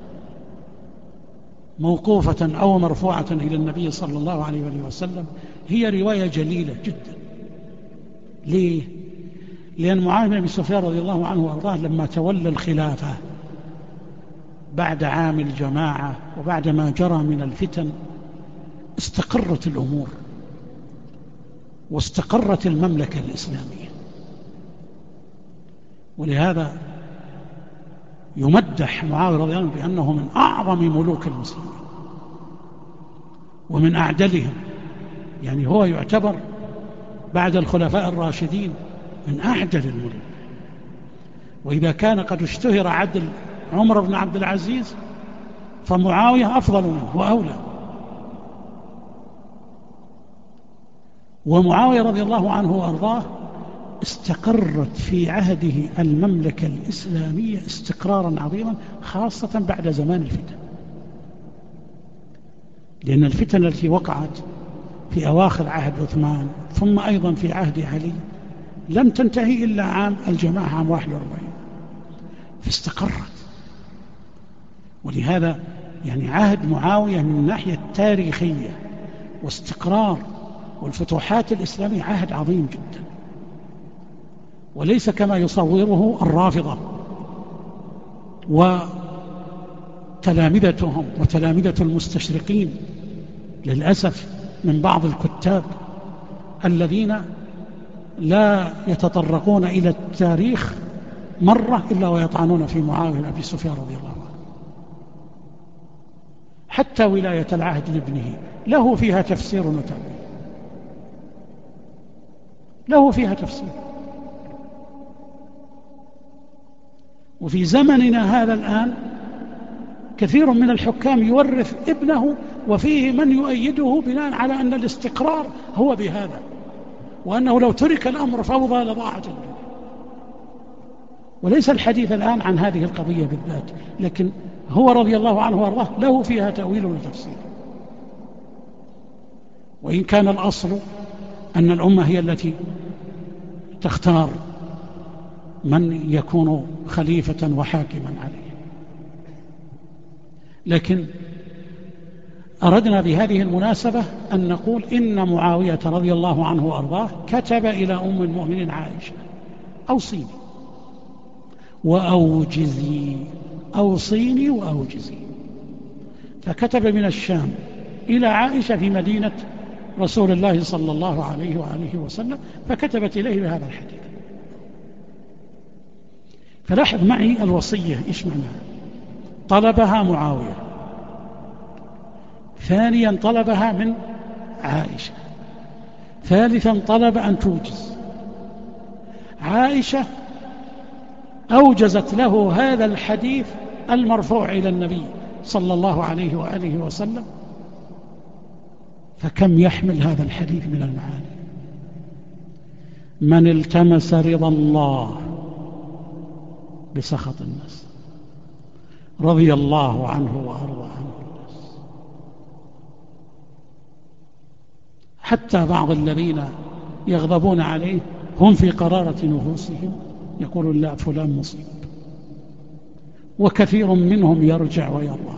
موقوفة أو مرفوعة إلى النبي صلى الله عليه وسلم هي رواية جليلة جدا. ليه؟ لأن معاوية بن أبي سفيان رضي الله عنه وأرضاه لما تولى الخلافة بعد عام الجماعة وبعد ما جرى من الفتن استقرت الأمور واستقرت المملكة الإسلامية، ولهذا يمدح معاوية رضي الله عنه بأنه من أعظم ملوك المسلمين ومن أعدلهم، يعني هو يعتبر بعد الخلفاء الراشدين من أعدل الملوك. وإذا كان قد اشتهر عدل عمر بن عبد العزيز فمعاوية أفضل منه وأولى. ومعاوية رضي الله عنه وأرضاه استقرت في عهده المملكة الإسلامية استقرارا عظيما، خاصة بعد زمان الفتن، لأن الفتن التي وقعت في أواخر عهد عثمان ثم أيضا في عهد علي لم تنتهي إلا عام الجماعة عام 41، فاستقرت. ولهذا يعني عهد معاوية من الناحية التاريخية واستقرار والفتوحات الإسلامية عهد عظيم جدا، وليس كما يصوره الرافضة تلامذتهم وتلامذة المستشرقين للأسف من بعض الكتاب الذين لا يتطرقون إلى التاريخ مرة إلا ويطعنون في معاوية بن أبي سفيان رضي الله عنه. حتى ولاية العهد لابنه له فيها تفسير وتأويل، له فيها تفسير. وفي زمننا هذا الآن كثير من الحكام يورث ابنه وفيه من يؤيده بناء على أن الاستقرار هو بهذا، وأنه لو ترك الأمر فوضى لضاعت الدنيا. وليس الحديث الآن عن هذه القضية بالذات، لكن هو رضي الله عنه وارضاه له فيها تأويل وتفسير. وإن كان الأصل أن الأمة هي التي تختار من يكون خليفة وحاكما عليه، لكن أردنا بهذه المناسبة أن نقول إن معاوية رضي الله عنه وأرضاه كتب إلى أم المؤمنين عائشة: أوصيني وأوجزي، أوصيني وأوجزي. فكتب من الشام إلى عائشة في مدينة رسول الله صلى الله عليه وآله وسلم، فكتبت إليه بهذا الحديث. فلاحظ معي الوصية إيش معناها. طلبها معاوية، ثانيا طلبها من عائشة، ثالثا طلب أن توجز. عائشة أوجزت له هذا الحديث المرفوع إلى النبي صلى الله عليه وآله وسلم، فكم يحمل هذا الحديث من المعاني. من التمس رضا الله بسخط الناس رضي الله عنه وأرضى عنه الناس. حتى بعض الذين يغضبون عليه هم في قرارة نفوسهم يقولون: لا، فلان مصيب. وكثير منهم يرجع ويرضى.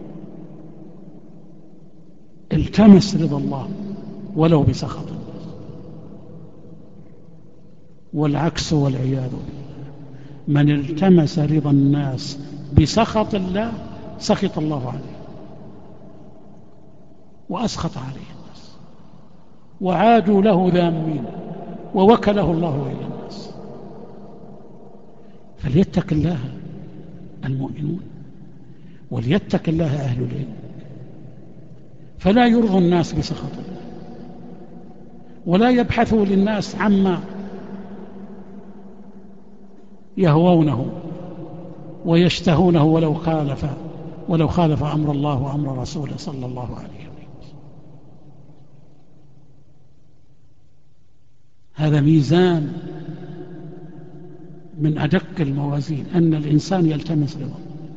التمس رضا الله ولو بسخط الناس، والعكس والعياذ بالله. من التمس رضا الناس بسخط الله سخط الله عليه وأسخط عليه الناس، وعادوا له ذامين ووكله الله إلى الناس. فليتق الله المؤمنون وليتق الله أهل العلم، فلا يرضوا الناس بسخط الله، ولا يبحثوا للناس عما يهوونه ويشتهونه ولو خالف أمر الله وأمر رسوله صلى الله عليه وسلم. هذا ميزان من أدق الموازين، أن الإنسان يلتمس رضا.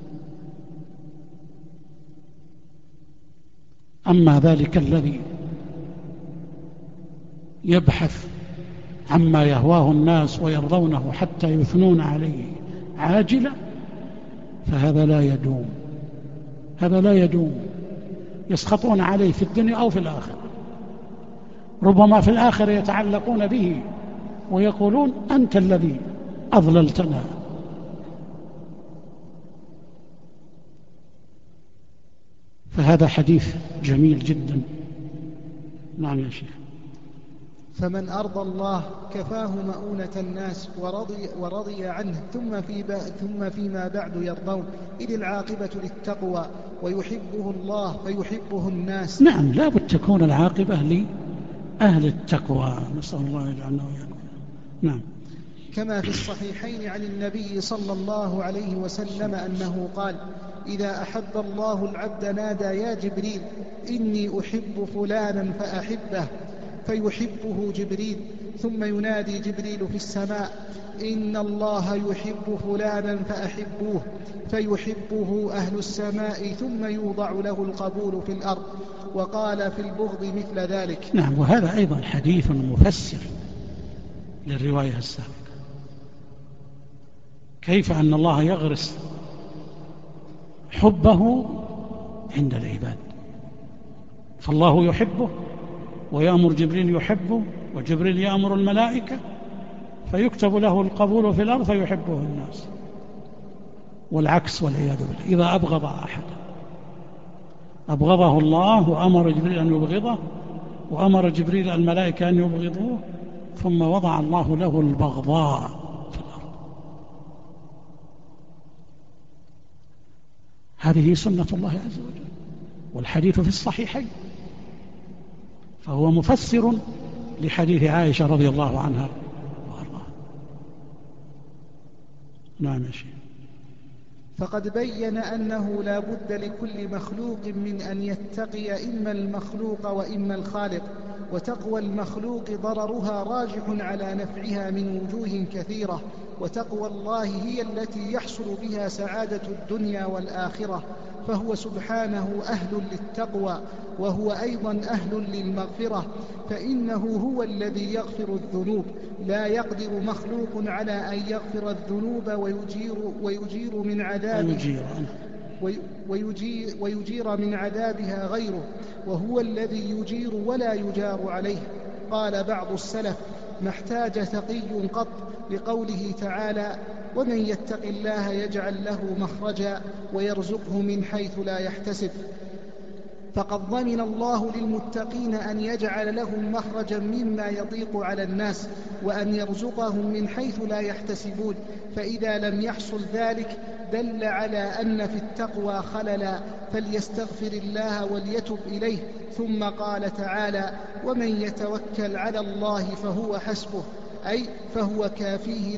أما ذلك الذي يبحث عما يهواه الناس ويرضونه حتى يثنون عليه عاجلا، فهذا لا يدوم، هذا لا يدوم. يسخطون عليه في الدنيا أو في الآخرة، ربما في الآخرة يتعلقون به ويقولون: أنت الذي أضللتنا. فهذا حديث جميل جدا. نعم يا شيخ. فمن أرضى الله كفاه مؤونة الناس ورضي عنه، ثم فيما بعد يرضون، إذ العاقبة للتقوى ويحبه الله فيحبه الناس. نعم، لا بد تكون العاقبة لأهل التقوى، نسأل الله يجعلنا وإياكم. نعم. كما في الصحيحين عن النبي صلى الله عليه وسلم أنه قال: إذا أحب الله العبد نادى: يا جبريل إني أحب فلانا فأحبه، فيحبه جبريل، ثم ينادي جبريل في السماء: إن الله يحب فلانا فأحبوه، فيحبه أهل السماء، ثم يوضع له القبول في الأرض. وقال في البغض مثل ذلك. نعم، وهذا أيضا حديث مفسر للرواية السابقة، كيف أن الله يغرس حبه عند العباد، فالله يحبه ويأمر جبريل يحبه، وجبريل يأمر الملائكة، فيكتب له القبول في الأرض فيحبه الناس. والعكس والعياذ بالله. إذا أبغض أحد أبغضه الله وأمر جبريل أن يبغضه، وأمر جبريل الملائكة أن يبغضوه، ثم وضع الله له البغضاء في الأرض. هذه سنة الله عز وجل، والحديث في الصحيحين، فهو مفسر لحديث عائشة رضي الله عنها وأرضاها. نعم يا شيخ. فقد بين أنه لا بد لكل مخلوق من أن يتقي إما المخلوق وإما الخالق، وتقوى المخلوق ضررها راجح على نفعها من وجوه كثيرة، وتقوى الله هي التي يحصل بها سعادة الدنيا والآخرة، فهو سبحانه أهل للتقوى، وهو أيضا أهل للمغفرة، فإنه هو الذي يغفر الذنوب، لا يقدر مخلوق على أن يغفر الذنوب ويجير من ويجير من عذابها غيره، وهو الذي يجير ولا يجار عليه. قال بعض السلف: ما احتاج تقي قط، لقوله تعالى: ومن يتق الله يجعل له مخرجا ويرزقه من حيث لا يحتسب. فقد ضمن الله للمتقين أن يجعل لهم مخرجا مما يضيق على الناس، وأن يرزقهم من حيث لا يحتسبون، فإذا لم يحصل ذلك دل على أن في التقوى خللا، فليستغفر الله وليتب إليه. ثم قال تعالى: ومن يتوكل على الله فهو حسبه، أي فهو كافيه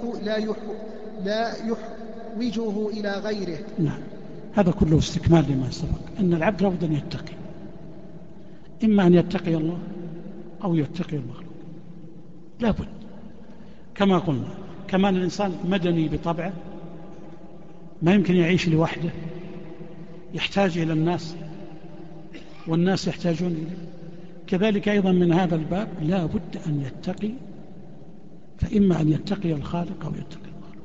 لا يحوجه إلى غيره. نعم، هذا كله استكمال لما سبق، أن العبد لابد أن يتقي، إما أن يتقي الله أو يتقي المخلوق، لابد. كما قلنا، كمان الإنسان مدني بطبعه، ما يمكن يعيش لوحده، يحتاج إلى الناس والناس يحتاجون إليه. كذلك أيضا من هذا الباب لا بد أن يتقي، فإما أن يتقي الخالق أو يتقي المخلوق.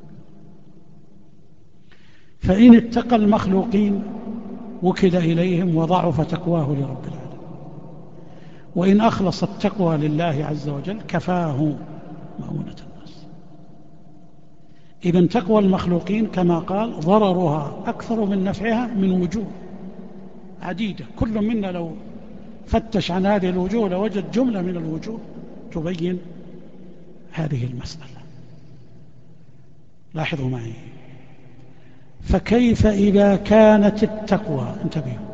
فإن اتقى المخلوقين وكل إليهم وضعف تقواه لرب العالمين، وإن أخلص التقوى لله عز وجل كفاه مؤونة الناس. إذن تقوى المخلوقين كما قال ضررها أكثر من نفعها من وجوه عديدة، كل منا لو فتش عن هذه الوجوه لوجد جملة من الوجوه تبين هذه المسألة. لاحظوا معي، فكيف إذا كانت التقوى، انتبهوا،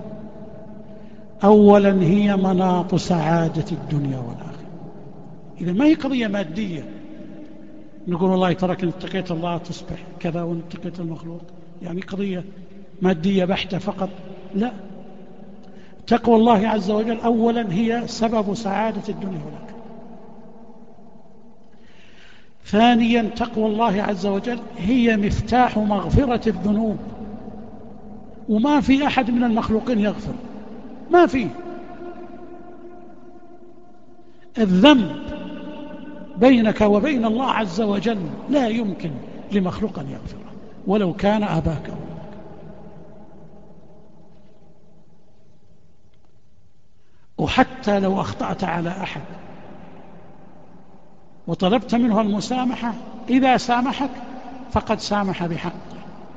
أولا هي مناط سعادة الدنيا والآخرة. إذا ما هي قضية مادية نقول والله ترك إن اتقيت الله تصبح كذا وإن اتقيت المخلوق، يعني قضية مادية بحتة فقط، لا. تقوى الله عز وجل أولا هي سبب سعادة الدنيا والآخرة. ثانيا تقوى الله عز وجل هي مفتاح مغفرة الذنوب، وما في أحد من المخلوقين يغفر، ما في. الذنب بينك وبين الله عز وجل لا يمكن لمخلوق أن يغفره ولو كان أباك أو أمك. وحتى لو أخطأت على أحد وطلبت منه المسامحة، إذا سامحك فقد سامح بحقه،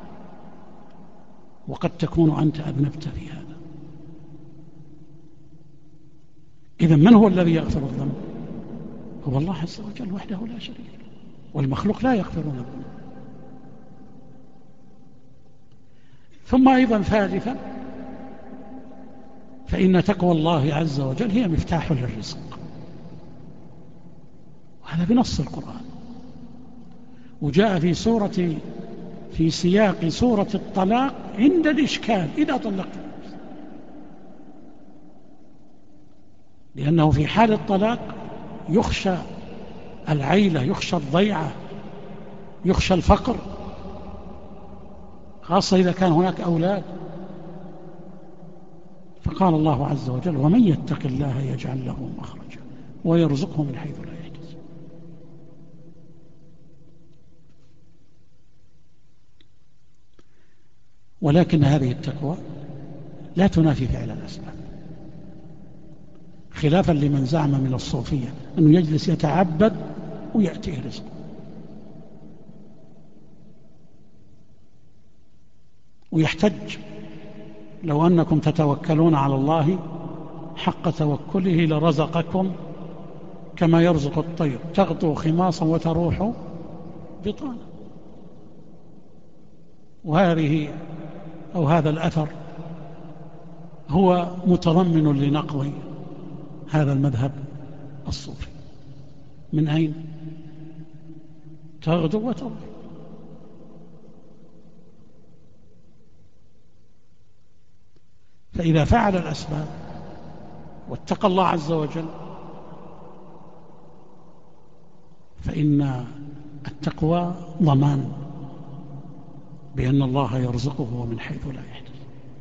وقد تكون أنت أذنبت في هذا. إذن من هو الذي يغفر الذنب؟ هو الله عز وجل وحده لا شريك له، والمخلوق لا يغفرون الذنب. ثم أيضا ثالثا، فإن تقوى الله عز وجل هي مفتاح للرزق، وهذا بنص القرآن، وجاء في سياق سورة الطلاق عند الإشكال إذا طلقت، لأنه في حال الطلاق يخشى العيلة، يخشى الضيعة، يخشى الفقر، خاصة إذا كان هناك أولاد. فقال الله عز وجل: ومن يتق الله يجعل له مخرجا ويرزقه من حيث لا يحتسب. ولكن هذه التقوى لا تنافي فعل الأسباب، خلافا لمن زعم من الصوفية أنه يجلس يتعبد ويأتيه رزقه. ويحتج لو أنكم تتوكلون على الله حق توكله لرزقكم كما يرزق الطير تغدو خماصا وتروح بطانا. هذا الأثر هو متضمن لنقض هذا المذهب الصوفي. من أين؟ تغدو وتروح. فإذا فعل الأسباب واتقى الله عز وجل فإن التقوى ضمان بأن الله يرزقه من حيث لا يحتسب.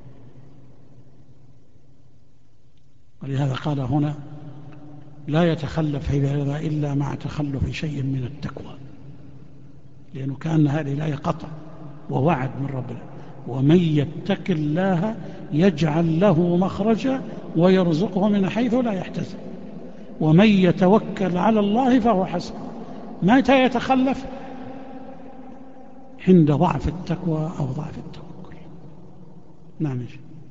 ولهذا قال هنا لا يتخلف هذا إلا مع تخلف شيء من التقوى، لأنه كأن هذه الآية قطع ووعد من ربنا: ومن يتق الله يجعل له مخرجا ويرزقه من حيث لا يحتسب ومن يتوكل على الله فهو حسبه. متى يتخلف؟ عند ضعف التقوى أو ضعف التوكل. نعم.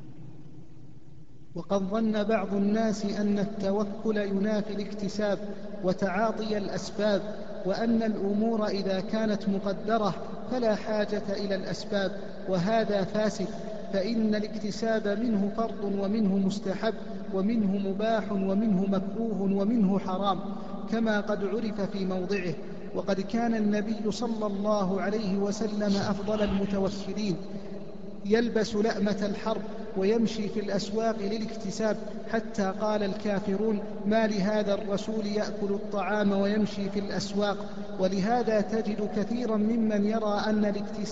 وقد ظن بعض الناس أن التوكل ينافي الاكتساب وتعاطي الأسباب، وأن الأمور إذا كانت مقدرة فلا حاجة إلى الأسباب، وهذا فاسد، فإن الاكتساب منه فرض ومنه مستحب ومنه مباح ومنه مكروه ومنه حرام، كما قد عرف في موضعه. وقد كان النبي صلى الله عليه وسلم أفضل المتوكلين، يلبس لأمة الحرب ويمشي في الأسواق للاكتساب، حتى قال الكافرون: ما لهذا الرسول يأكل الطعام ويمشي في الأسواق. ولهذا تجد كثيرا ممن يرى أن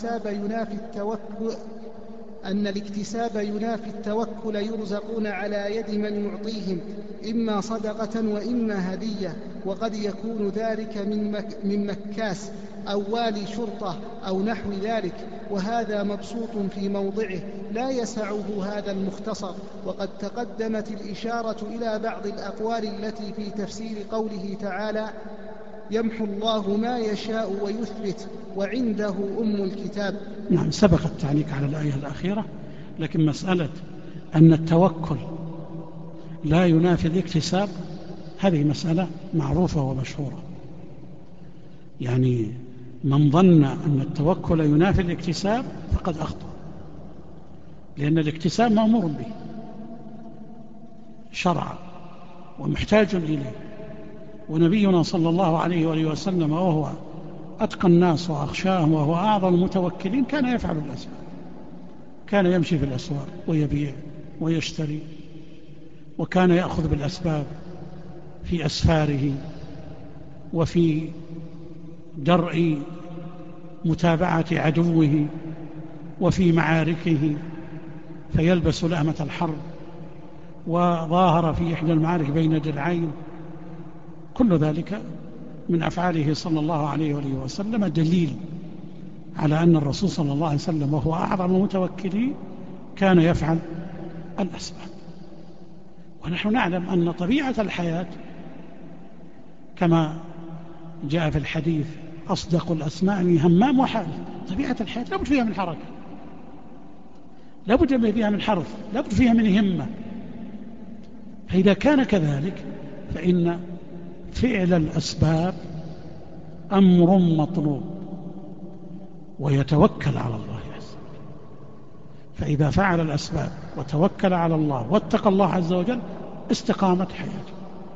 الاكتساب ينافي التوكل يرزقون على يد من يعطيهم إما صدقة وإما هدية، وقد يكون ذلك من مكاس أو والي شرطة أو نحو ذلك، وهذا مبسوط في موضعه لا يسعه هذا المختصر. وقد تقدمت الإشارة إلى بعض الأقوال التي في تفسير قوله تعالى: يمحو الله ما يشاء ويثبت وعنده أم الكتاب. نعم، سبق التعليق على الآية الأخيرة، لكن مسألة أن التوكل لا ينافي الاكتساب هذه مسألة معروفة ومشهورة. يعني من ظن أن التوكل ينافي الاكتساب فقد أخطأ، لأن الاكتساب مأمور به شرعا ومحتاج إليه، ونبينا صلى الله عليه وآله وسلم وهو أتقى الناس وأخشاهم وهو أعظم المتوكلين كان يفعل الأسباب، كان يمشي في الأسواق ويبيع ويشتري، وكان يأخذ بالأسباب في أسفاره وفي درء متابعة عدوه وفي معاركه، فيلبس لأمة الحرب، وظاهر في إحدى المعارك بين درعين. كل ذلك من أفعاله صلى الله عليه وآله وسلم دليل على أن الرسول صلى الله عليه وسلم وهو أعظم المتوكلين كان يفعل الأسباب. ونحن نعلم أن طبيعة الحياة كما جاء في الحديث: أصدق الأسماء من همام وحارث. طبيعة الحياة لابد فيها من حركة، لابد فيها من حرف، لابد فيها من همة. فإذا كان كذلك فإن فعل الأسباب أمر مطلوب، ويتوكل على الله عز وجل. فإذا فعل الأسباب وتوكل على الله واتقى الله عز وجل استقامت حياته.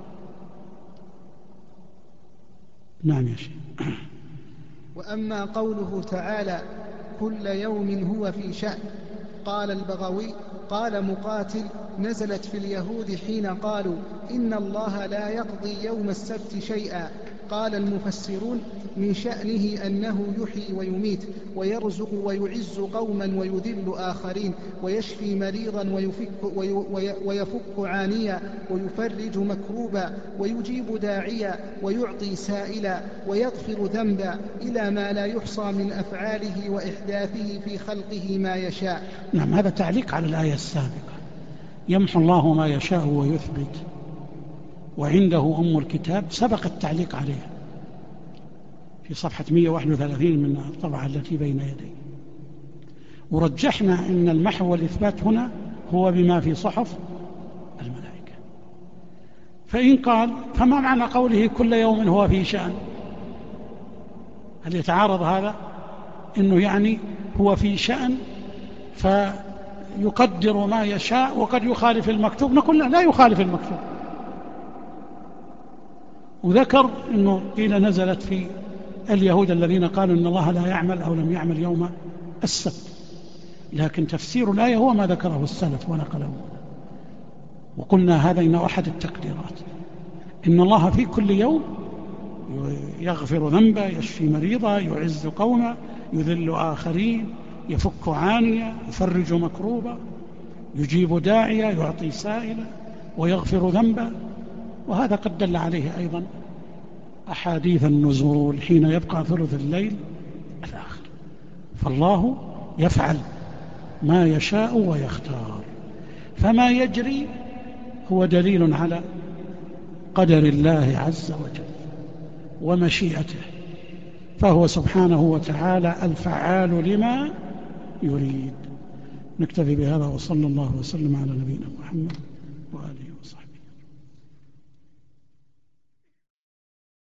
نعم يا شيخ. وأما قوله تعالى: كل يوم هو في شأن، قال البغوي: قال مقاتل: نزلت في اليهود حين قالوا إن الله لا يقضي يوم السبت شيئا. قال المفسرون: من شأنه أنه يحيي ويميت ويرزق ويعز قوما ويذل آخرين، ويشفي مريضا ويفك عانيا، ويفرج مكروبا، ويجيب داعيا، ويعطي سائلا، ويغفر ذنبا، إلى ما لا يحصى من أفعاله وإحداثه في خلقه ما يشاء. نعم، هذا تعليق على الآية السابقة: يمحو الله ما يشاء ويثبت وعنده أم الكتاب. سبق التعليق عليها في صفحة 131 من الطبعة التي بين يدي. ورجحنا أن المحو والإثبات هنا هو بما في صحف الملائكة. فإن قال فما معنى قوله كل يوم هو في شأن؟ هل يتعارض هذا؟ إنه يعني هو في شأن فيقدر ما يشاء وقد يخالف المكتوب؟ نقول لا يخالف المكتوب. وذكر أنه قيل نزلت في اليهود الذين قالوا إن الله لا يعمل أو لم يعمل يوم السبت، لكن تفسير الآية هو ما ذكره السلف ونقله. وقلنا هذا إنه أحد التقديرات، إن الله في كل يوم يغفر ذنبا، يشفي مريضا، يعز قوما، يذل آخرين، يفك عانيا، يفرج مكروبا، يجيب داعيا، يعطي سائلا، ويغفر ذنبا. وهذا قد دل عليه أيضا أحاديث النزول حين يبقى ثلث الليل الآخر. فالله يفعل ما يشاء ويختار، فما يجري هو دليل على قدر الله عز وجل ومشيئته، فهو سبحانه وتعالى الفعال لما يريد. نكتفي بهذا، وصلى الله وسلم على نبينا محمد.